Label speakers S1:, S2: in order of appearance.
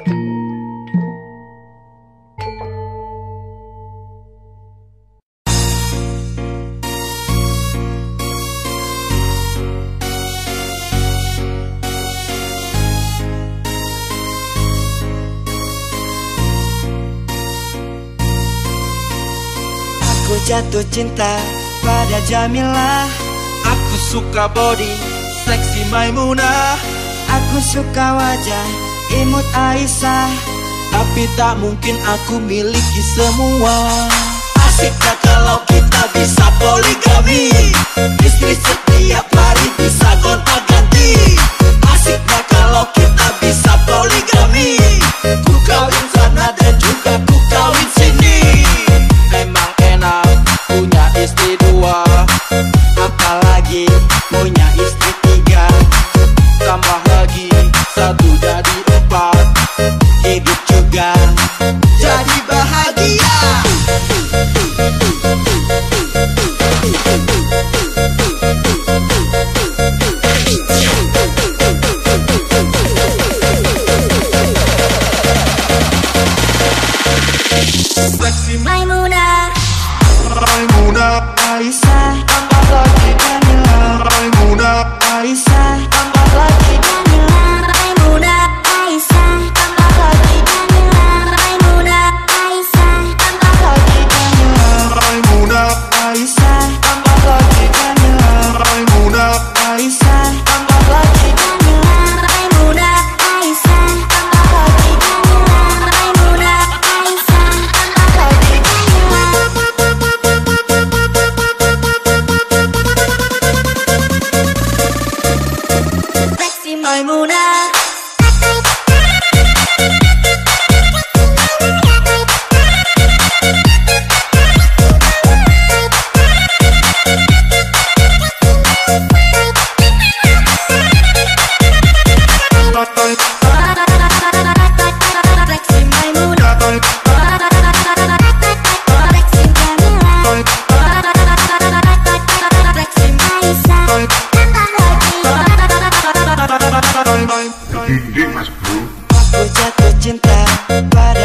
S1: Aku jatuh cinta pada Jamilah.
S2: Aku suka body seksi Maimunah.
S1: Aku suka wajah imut Aisyah.
S2: Tapi tak mungkin aku miliki semua. Asiknya kalau kita bisa poligami, istri setiap hari bisa gonta-ganti. Asiknya kalau kita bisa poligami, ku kawin sana dan juga ku kawin sini. Emang enak punya istri dua,
S1: Apalagi punya istri tiga.
S2: tambah lagi satu jadi empat.
S1: Hidup juga
S2: Jadi bahagia. Seksi
S1: Maimunah,
S2: Maimunah,
S1: Aisyah,
S2: tambah lagi
S1: Jamila,
S2: Maimunah,
S1: Aisyah,
S2: tambah lagi
S1: Jamila, Maimunah, Aisyah, tambah lagi Jamila, Maimunah, Aisyah, tambah lagi Jamila,
S2: Maimunah,
S1: Aisyah,
S2: tambah lagi
S1: Jamila,
S2: Maimunah,
S1: Aisyah,
S2: tambah lagi
S1: Jamila, Maimunah, Aisyah, tambah lagi Jamila, Maimunah, Aisyah, tambah lagi Jamila. Seksi Maimunah. Seksi Maimunah. Seksi Jamila. Seksi Aisyah. Tambah lagi.
S3: Tinggi mas bro.
S1: Aku jatuh cinta pada